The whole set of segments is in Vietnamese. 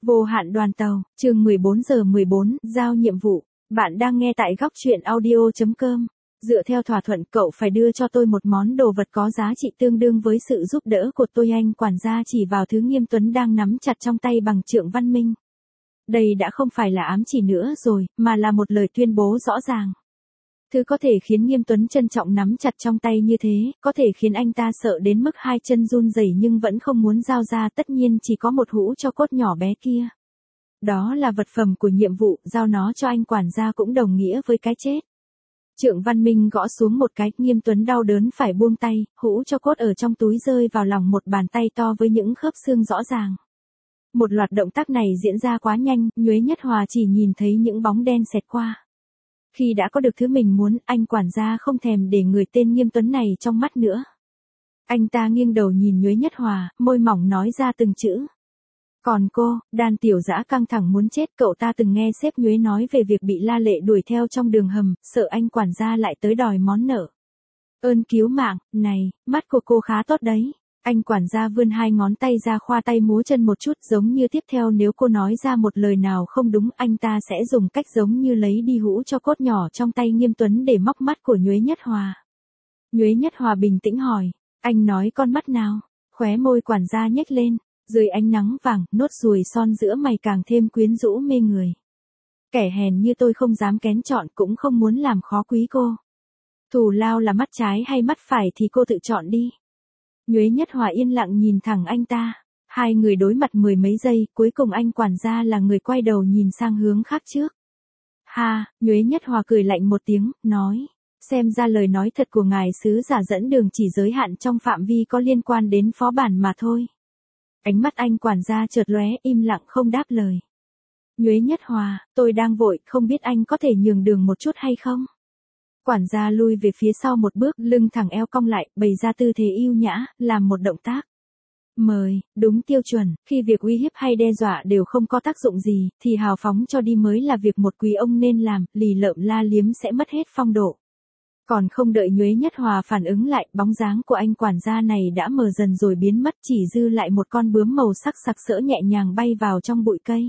Vô hạn đoàn tàu, chương 14:14, giao nhiệm vụ. Bạn đang nghe tại góc truyện audio.com. Dựa theo thỏa thuận cậu phải đưa cho tôi một món đồ vật có giá trị tương đương với sự giúp đỡ của tôi. Anh quản gia chỉ vào thứ Nghiêm Tuấn đang nắm chặt trong tay bằng trượng Văn Minh. Đây đã không phải là ám chỉ nữa rồi, mà là một lời tuyên bố rõ ràng. Thứ có thể khiến Nghiêm Tuấn trân trọng nắm chặt trong tay như thế, có thể khiến anh ta sợ đến mức hai chân run rẩy nhưng vẫn không muốn giao ra, tất nhiên chỉ có một hũ tro cốt nhỏ bé kia. Đó là vật phẩm của nhiệm vụ, giao nó cho anh quản gia cũng đồng nghĩa với cái chết. Trượng Văn Minh gõ xuống một cái, Nghiêm Tuấn đau đớn phải buông tay, hũ tro cốt ở trong túi rơi vào lòng một bàn tay to với những khớp xương rõ ràng. Một loạt động tác này diễn ra quá nhanh, Nhuế Nhất Hòa chỉ nhìn thấy những bóng đen xẹt qua. Khi đã có được thứ mình muốn, anh quản gia không thèm để người tên Nghiêm Tuấn này trong mắt nữa. Anh ta nghiêng đầu nhìn Nhuế Nhất Hòa, môi mỏng nói ra từng chữ. Còn cô, Đan Tiểu Dã căng thẳng muốn chết, cậu ta từng nghe sếp Nhuế nói về việc bị La Lệ đuổi theo trong đường hầm, sợ anh quản gia lại tới đòi món nợ. Ơn cứu mạng, này, mắt của cô khá tốt đấy. Anh quản gia vươn hai ngón tay ra khoa tay múa chân một chút, giống như tiếp theo nếu cô nói ra một lời nào không đúng anh ta sẽ dùng cách giống như lấy đi hũ tro cốt nhỏ trong tay Nghiêm Tuấn để móc mắt của Nhuế Nhất Hòa. Nhuế Nhất Hòa bình tĩnh hỏi, anh nói con mắt nào? Khóe môi quản gia nhếch lên, dưới ánh nắng vàng, nốt ruồi son giữa mày càng thêm quyến rũ mê người. Kẻ hèn như tôi không dám kén chọn cũng không muốn làm khó quý cô. Thù lao là mắt trái hay mắt phải thì cô tự chọn đi. Nhuế Nhất Hòa yên lặng nhìn thẳng anh ta. Hai người đối mặt mười mấy giây, cuối cùng anh quản gia là người quay đầu nhìn sang hướng khác trước. Ha, Nhuế Nhất Hòa cười lạnh một tiếng, nói. Xem ra lời nói thật của ngài sứ giả dẫn đường chỉ giới hạn trong phạm vi có liên quan đến phó bản mà thôi. Ánh mắt anh quản gia chợt lóe, im lặng không đáp lời. Nhuế Nhất Hòa, tôi đang vội, không biết anh có thể nhường đường một chút hay không? Quản gia lui về phía sau một bước, lưng thẳng eo cong lại, bày ra tư thế yêu nhã, làm một động tác. Mời, đúng tiêu chuẩn, khi việc uy hiếp hay đe dọa đều không có tác dụng gì, thì hào phóng cho đi mới là việc một quý ông nên làm, lì lợm la liếm sẽ mất hết phong độ. Còn không đợi Nhuế Nhất Hòa phản ứng lại, bóng dáng của anh quản gia này đã mờ dần rồi biến mất, chỉ dư lại một con bướm màu sắc sặc sỡ nhẹ nhàng bay vào trong bụi cây.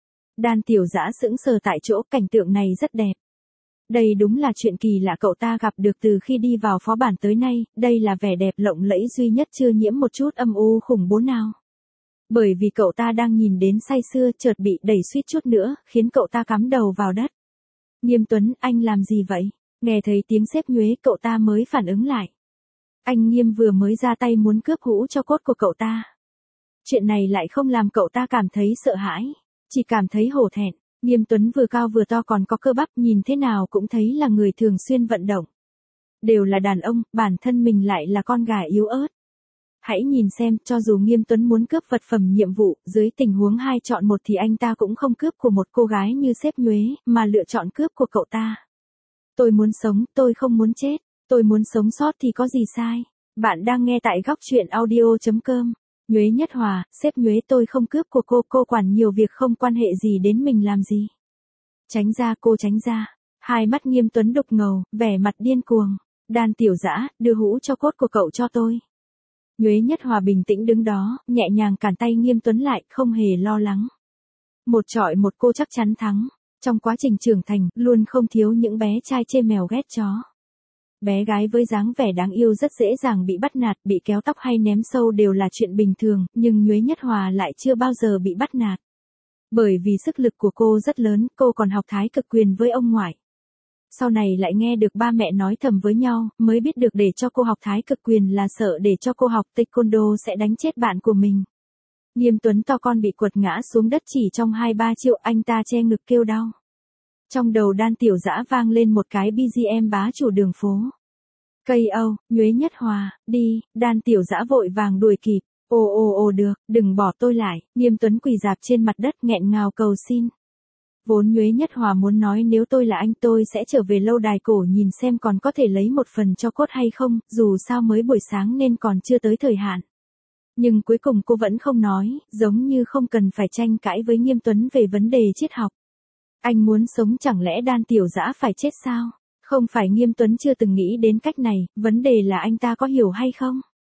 Đan Tiểu Dã sững sờ tại chỗ, cảnh tượng này rất đẹp. Đây đúng là chuyện kỳ lạ cậu ta gặp được từ khi đi vào phó bản tới nay, đây là vẻ đẹp lộng lẫy duy nhất chưa nhiễm một chút âm u khủng bố nào. Bởi vì cậu ta đang nhìn đến say sưa, chợt bị đẩy suýt chút nữa, khiến cậu ta cắm đầu vào đất. Nghiêm Tuấn, anh làm gì vậy? Nghe thấy tiếng sếp Nhuế, cậu ta mới phản ứng lại. Anh Nghiêm vừa mới ra tay muốn cướp hũ tro cốt của cậu ta. Chuyện này lại không làm cậu ta cảm thấy sợ hãi, chỉ cảm thấy hổ thẹn. Nghiêm Tuấn vừa cao vừa to còn có cơ bắp, nhìn thế nào cũng thấy là người thường xuyên vận động. Đều là đàn ông, bản thân mình lại là con gà yếu ớt. Hãy nhìn xem, cho dù Nghiêm Tuấn muốn cướp vật phẩm nhiệm vụ, dưới tình huống 2 chọn 1 thì anh ta cũng không cướp của một cô gái như sếp Nhuế, mà lựa chọn cướp của cậu ta. Tôi muốn sống, tôi không muốn chết, tôi muốn sống sót thì có gì sai. Bạn đang nghe tại góc truyện audio.com. Nhuế Nhất Hòa, sếp Nhuế, tôi không cướp của cô quản nhiều việc không quan hệ gì đến mình làm gì. Tránh ra, cô tránh ra. Hai mắt Nghiêm Tuấn đục ngầu, vẻ mặt điên cuồng. Đan Tiểu Dã, đưa hũ tro cốt của cậu cho tôi. Nhuế Nhất Hòa bình tĩnh đứng đó, nhẹ nhàng cản tay Nghiêm Tuấn lại, không hề lo lắng. Một chọi một cô chắc chắn thắng. Trong quá trình trưởng thành, luôn không thiếu những bé trai chê mèo ghét chó. Bé gái với dáng vẻ đáng yêu rất dễ dàng bị bắt nạt, bị kéo tóc hay ném sâu đều là chuyện bình thường, nhưng Nhuế Nhất Hòa lại chưa bao giờ bị bắt nạt. Bởi vì sức lực của cô rất lớn, cô còn học thái cực quyền với ông ngoại. Sau này lại nghe được ba mẹ nói thầm với nhau, mới biết được để cho cô học thái cực quyền là sợ để cho cô học taekwondo sẽ đánh chết bạn của mình. Nghiêm Tuấn to con bị quật ngã xuống đất chỉ trong 2-3 chiêu, anh ta che ngực kêu đau. Trong đầu Đan Tiểu Dã vang lên một cái BGM bá chủ đường phố. Cây Âu, Nhuế Nhất Hòa, đi, Đan Tiểu Dã vội vàng đuổi kịp. Ồ được, đừng bỏ tôi lại. Nghiêm Tuấn quỳ rạp trên mặt đất nghẹn ngào cầu xin. Vốn Nhuế Nhất Hòa muốn nói nếu tôi là anh tôi sẽ trở về lâu đài cổ nhìn xem còn có thể lấy một phần tro cốt hay không, dù sao mới buổi sáng nên còn chưa tới thời hạn. Nhưng cuối cùng cô vẫn không nói, giống như không cần phải tranh cãi với Nghiêm Tuấn về vấn đề triết học. Anh muốn sống chẳng lẽ Đan Tiểu Dã phải chết sao? Không phải Nghiêm Tuấn chưa từng nghĩ đến cách này, vấn đề là anh ta có hiểu hay không?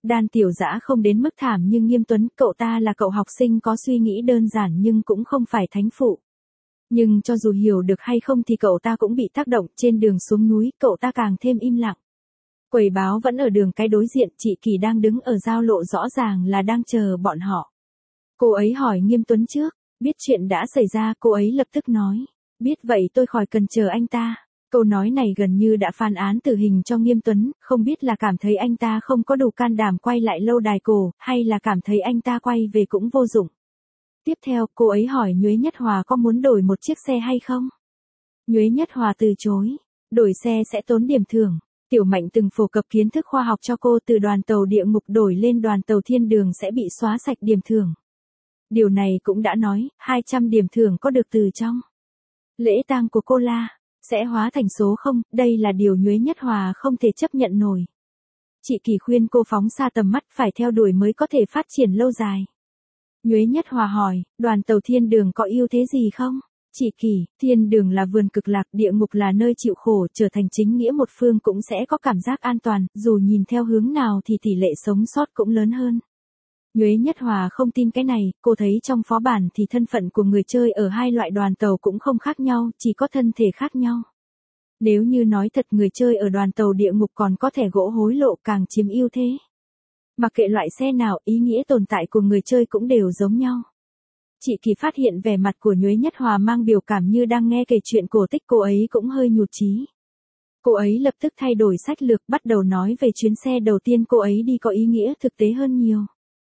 Đan Tiểu Dã không đến mức thảm như Nghiêm Tuấn, cậu ta là cậu học sinh có suy nghĩ đơn giản nhưng cũng không phải thánh phụ. Nhưng cho dù hiểu được hay không thì cậu ta cũng bị tác động, trên đường xuống núi, cậu ta càng thêm im lặng. Quầy báo vẫn ở đường cái đối diện, chị Kỳ đang đứng ở giao lộ rõ ràng là đang chờ bọn họ. Cô ấy hỏi Nghiêm Tuấn trước, biết chuyện đã xảy ra, cô ấy lập tức nói, biết vậy tôi khỏi cần chờ anh ta. Câu nói này gần như đã phán án tử hình cho Nghiêm Tuấn, không biết là cảm thấy anh ta không có đủ can đảm quay lại lâu đài cổ, hay là cảm thấy anh ta quay về cũng vô dụng. Tiếp theo, cô ấy hỏi Nhuế Nhất Hòa có muốn đổi một chiếc xe hay không? Nhuế Nhất Hòa từ chối, đổi xe sẽ tốn điểm thưởng. Tiểu Mạnh từng phổ cập kiến thức khoa học cho cô, từ đoàn tàu địa ngục đổi lên đoàn tàu thiên đường sẽ bị xóa sạch điểm thưởng. Điều này cũng đã nói, 200 điểm thưởng có được từ trong lễ tang của cô La, sẽ hóa thành số 0, đây là điều Nhuế Nhất Hòa không thể chấp nhận nổi. Chị Kỳ khuyên cô phóng xa tầm mắt, phải theo đuổi mới có thể phát triển lâu dài. Nhuế Nhất Hòa hỏi, đoàn tàu thiên đường có ưu thế gì không? Chị Kỳ, thiên đường là vườn cực lạc, địa ngục là nơi chịu khổ, trở thành chính nghĩa một phương cũng sẽ có cảm giác an toàn, dù nhìn theo hướng nào thì tỷ lệ sống sót cũng lớn hơn. Nhuế Nhất Hòa không tin cái này, cô thấy trong phó bản thì thân phận của người chơi ở hai loại đoàn tàu cũng không khác nhau, chỉ có thân thể khác nhau. Nếu như nói thật, người chơi ở đoàn tàu địa ngục còn có thẻ gỗ hối lộ càng chiếm ưu thế. Mặc kệ loại xe nào, ý nghĩa tồn tại của người chơi cũng đều giống nhau. Chị Kỳ phát hiện vẻ mặt của Nhuế Nhất Hòa mang biểu cảm như đang nghe kể chuyện cổ tích, cô ấy cũng hơi nhụt chí. Cô ấy lập tức thay đổi sách lược, bắt đầu nói về chuyến xe đầu tiên cô ấy đi có ý nghĩa thực tế hơn nhiều.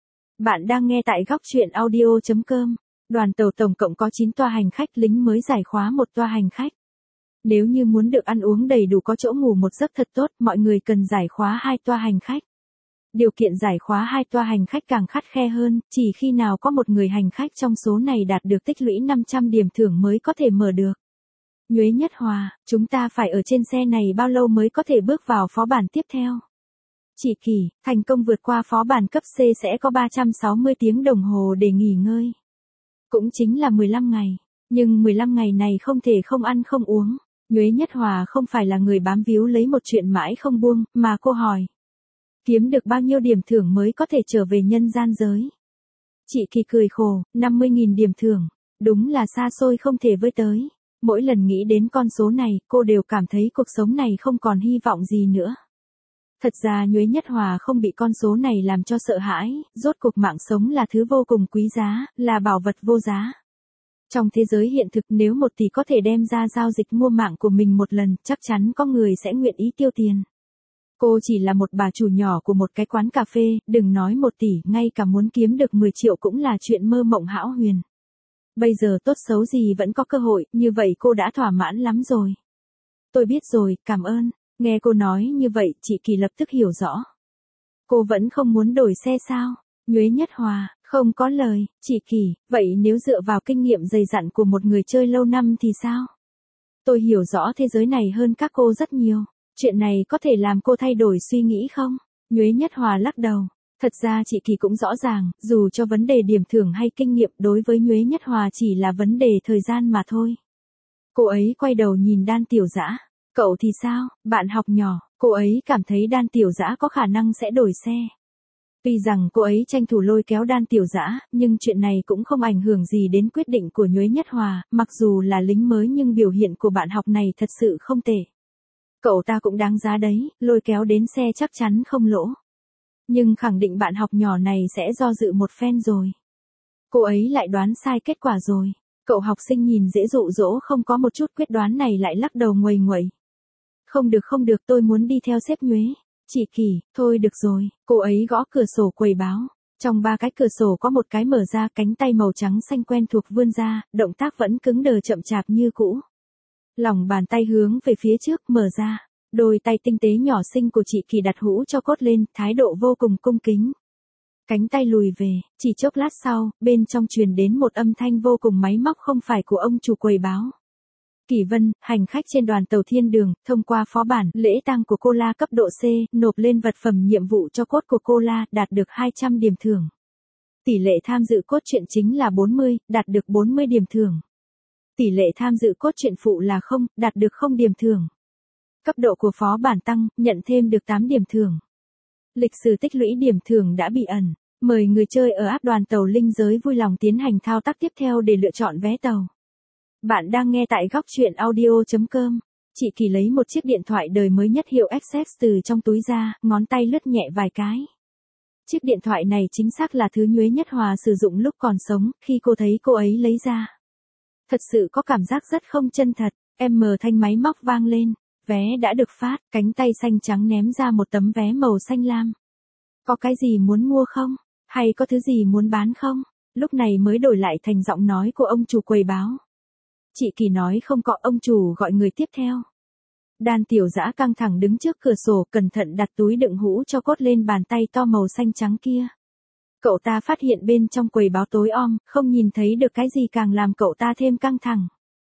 Bạn đang nghe tại góc truyện audio.com. Đoàn tàu tổng cộng có 9 toa hành khách, lính mới giải khóa một toa hành khách. Nếu như muốn được ăn uống đầy đủ, có chỗ ngủ một giấc thật tốt, mọi người cần giải khóa 2 toa hành khách. Điều kiện giải khóa 2 toa hành khách càng khắt khe hơn, chỉ khi nào có một người hành khách trong số này đạt được tích lũy 500 điểm thưởng mới có thể mở được. Nhuế Nhất Hòa, chúng ta phải ở trên xe này bao lâu mới có thể bước vào phó bản tiếp theo? Chị Kỳ, thành công vượt qua phó bản cấp C sẽ có 360 tiếng đồng hồ để nghỉ ngơi. Cũng chính là 15 ngày. Nhưng 15 ngày này không thể không ăn không uống. Nhuế Nhất Hòa không phải là người bám víu lấy một chuyện mãi không buông, mà cô hỏi. Kiếm được bao nhiêu điểm thưởng mới có thể trở về nhân gian giới? Chị Kỳ cười khổ, 50.000 điểm thưởng. Đúng là xa xôi không thể với tới. Mỗi lần nghĩ đến con số này, cô đều cảm thấy cuộc sống này không còn hy vọng gì nữa. Thật ra Nhuế Nhất Hòa không bị con số này làm cho sợ hãi, rốt cuộc mạng sống là thứ vô cùng quý giá, là bảo vật vô giá. Trong thế giới hiện thực, nếu 1 tỷ có thể đem ra giao dịch mua mạng của mình một lần, chắc chắn có người sẽ nguyện ý tiêu tiền. Cô chỉ là một bà chủ nhỏ của một cái quán cà phê, đừng nói 1 tỷ, ngay cả muốn kiếm được 10 triệu cũng là chuyện mơ mộng hão huyền. Bây giờ tốt xấu gì vẫn có cơ hội, như vậy cô đã thỏa mãn lắm rồi. Tôi biết rồi, cảm ơn. Nghe cô nói như vậy, chị Kỳ lập tức hiểu rõ. Cô vẫn không muốn đổi xe sao? Nhuế Nhất Hòa, không có lời. Chị Kỳ, vậy nếu dựa vào kinh nghiệm dày dặn của một người chơi lâu năm thì sao? Tôi hiểu rõ thế giới này hơn các cô rất nhiều. Chuyện này có thể làm cô thay đổi suy nghĩ không? Nhuế Nhất Hòa lắc đầu. Thật ra chị Kỳ cũng rõ ràng, dù cho vấn đề điểm thưởng hay kinh nghiệm đối với Nhuế Nhất Hòa chỉ là vấn đề thời gian mà thôi. Cô ấy quay đầu nhìn Đan Tiểu Dã. Cậu thì sao, bạn học nhỏ, cô ấy cảm thấy Đan Tiểu Dã có khả năng sẽ đổi xe. Tuy rằng cô ấy tranh thủ lôi kéo Đan Tiểu Dã, nhưng chuyện này cũng không ảnh hưởng gì đến quyết định của Nhuế Nhất Hòa, mặc dù là lính mới nhưng biểu hiện của bạn học này thật sự không tệ. Cậu ta cũng đáng giá đấy, lôi kéo đến xe chắc chắn không lỗ. Nhưng khẳng định bạn học nhỏ này sẽ do dự một phen rồi. Cô ấy lại đoán sai kết quả rồi. Cậu học sinh nhìn dễ dụ dỗ không có một chút quyết đoán này lại lắc đầu nguầy nguậy. Không được, tôi muốn đi theo sếp Nhuế. Chị Kỳ, thôi được rồi, cô ấy gõ cửa sổ quầy báo. Trong 3 cái cửa sổ có một cái mở ra, cánh tay màu trắng xanh quen thuộc vươn ra, động tác vẫn cứng đờ chậm chạp như cũ. Lòng bàn tay hướng về phía trước, mở ra. Đôi tay tinh tế nhỏ xinh của chị Kỳ đặt hũ cho cốt lên, thái độ vô cùng cung kính. Cánh tay lùi về, chỉ chốc lát sau, bên trong truyền đến một âm thanh vô cùng máy móc không phải của ông chủ quầy báo. Kỳ Vân, hành khách trên đoàn tàu thiên đường, thông qua phó bản, lễ tang của cô La cấp độ C, nộp lên vật phẩm nhiệm vụ cho cốt của cô La, đạt được 200 điểm thưởng. Tỷ lệ tham dự cốt truyện chính là 40, đạt được 40 điểm thưởng. Tỷ lệ tham dự cốt truyện phụ là 0, đạt được 0 điểm thưởng. Cấp độ của phó bản tăng, nhận thêm được 8 điểm thưởng. Lịch sử tích lũy điểm thưởng đã bị ẩn. Mời người chơi ở app đoàn tàu linh giới vui lòng tiến hành thao tác tiếp theo để lựa chọn vé tàu. Bạn đang nghe tại góc truyện audio.com. Chị Kỳ lấy một chiếc điện thoại đời mới nhất hiệu XS từ trong túi ra, ngón tay lướt nhẹ vài cái. Chiếc điện thoại này chính xác là thứ Nhuế Nhất Hòa sử dụng lúc còn sống, khi cô thấy cô ấy lấy ra. Thật sự có cảm giác rất không chân thật, thanh máy móc vang lên, vé đã được phát, cánh tay xanh trắng ném ra một tấm vé màu xanh lam. Có cái gì muốn mua không? Hay có thứ gì muốn bán không? Lúc này mới đổi lại thành giọng nói của ông chủ quầy báo. Chị Kỳ nói không có, ông chủ gọi người tiếp theo. Đan Tiểu Dã căng thẳng đứng trước cửa sổ, cẩn thận đặt túi đựng hũ cho cốt lên bàn tay to màu xanh trắng kia. Cậu ta phát hiện bên trong quầy báo tối om, không nhìn thấy được cái gì càng làm cậu ta thêm căng thẳng.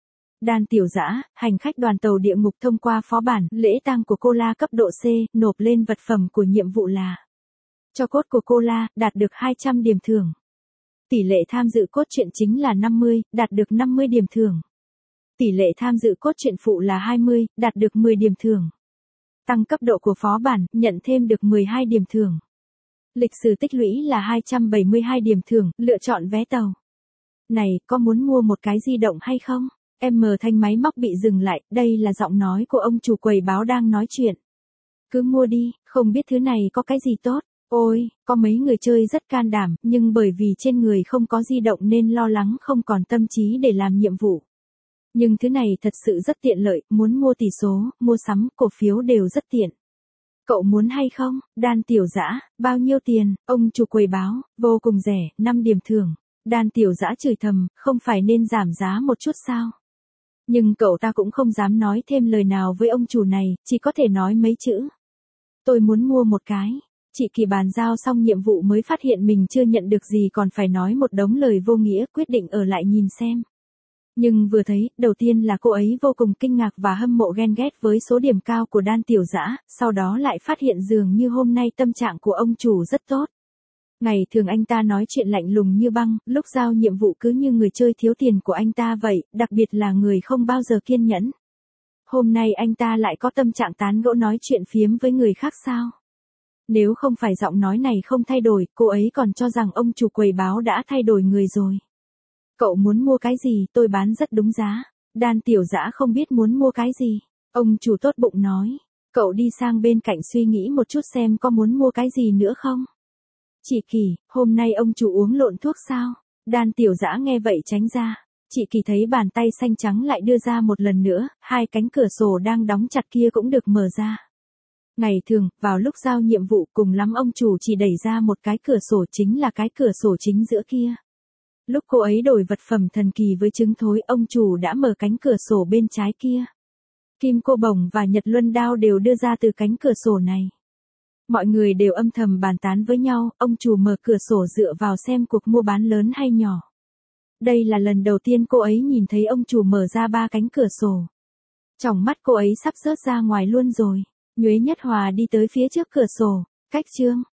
Đan Tiểu Dã, hành khách đoàn tàu địa ngục thông qua phó bản lễ tang của cô La cấp độ C, nộp lên vật phẩm của nhiệm vụ là cho cốt của cô La, đạt được 200 điểm thưởng. Tỷ lệ tham dự cốt truyện chính là 50, đạt được 50 điểm thưởng. Tỷ lệ tham dự cốt truyện phụ là 20, đạt được 10 điểm thưởng. Tăng cấp độ của phó bản, nhận thêm được 12 điểm thưởng. Lịch sử tích lũy là 272 điểm thưởng, lựa chọn vé tàu. Này, có muốn mua một cái di động hay không? Thanh máy móc bị dừng lại, đây là giọng nói của ông chủ quầy báo đang nói chuyện. Cứ mua đi, không biết thứ này có cái gì tốt. Ôi, có mấy người chơi rất can đảm, nhưng bởi vì trên người không có di động nên lo lắng không còn tâm trí để làm nhiệm vụ. Nhưng thứ này thật sự rất tiện lợi, muốn mua tỷ số, mua sắm, cổ phiếu đều rất tiện. Cậu muốn hay không? Đan Tiểu Dã, bao nhiêu tiền? Ông chủ quầy báo, vô cùng rẻ, 5 điểm thưởng. Đan Tiểu Dã chửi thầm, không phải nên giảm giá một chút sao? Nhưng cậu ta cũng không dám nói thêm lời nào với ông chủ này, chỉ có thể nói mấy chữ. Tôi muốn mua một cái. Chị Kỳ bàn giao xong nhiệm vụ mới phát hiện mình chưa nhận được gì còn phải nói một đống lời vô nghĩa, quyết định ở lại nhìn xem. Nhưng vừa thấy, đầu tiên là cô ấy vô cùng kinh ngạc và hâm mộ ghen ghét với số điểm cao của Đan Tiểu Dã, sau đó lại phát hiện dường như hôm nay tâm trạng của ông chủ rất tốt. Ngày thường anh ta nói chuyện lạnh lùng như băng, lúc giao nhiệm vụ cứ như người chơi thiếu tiền của anh ta vậy, đặc biệt là người không bao giờ kiên nhẫn. Hôm nay anh ta lại có tâm trạng tán gẫu nói chuyện phiếm với người khác sao? Nếu không phải giọng nói này không thay đổi, cô ấy còn cho rằng ông chủ quầy báo đã thay đổi người rồi. Cậu muốn mua cái gì, tôi bán rất đúng giá. Đan Tiểu Dã không biết muốn mua cái gì. Ông chủ tốt bụng nói. Cậu đi sang bên cạnh suy nghĩ một chút xem có muốn mua cái gì nữa không. Chị Kỳ, hôm nay ông chủ uống lộn thuốc sao? Đan Tiểu Dã nghe vậy tránh ra. Chị Kỳ thấy bàn tay xanh trắng lại đưa ra một lần nữa, hai cánh cửa sổ đang đóng chặt kia cũng được mở ra. Ngày thường, vào lúc giao nhiệm vụ cùng lắm ông chủ chỉ đẩy ra một cái cửa sổ, chính là cái cửa sổ chính giữa kia. Lúc cô ấy đổi vật phẩm thần kỳ với trứng thối, ông chủ đã mở cánh cửa sổ bên trái kia. Kim cô bổng và Nhật Luân đao đều đưa ra từ cánh cửa sổ này. Mọi người đều âm thầm bàn tán với nhau, ông chủ mở cửa sổ dựa vào xem cuộc mua bán lớn hay nhỏ. Đây là lần đầu tiên cô ấy nhìn thấy ông chủ mở ra 3 cánh cửa sổ. Tròng mắt cô ấy sắp rớt ra ngoài luôn rồi. Nhuế Nhất Hòa đi tới phía trước cửa sổ. Cách chương.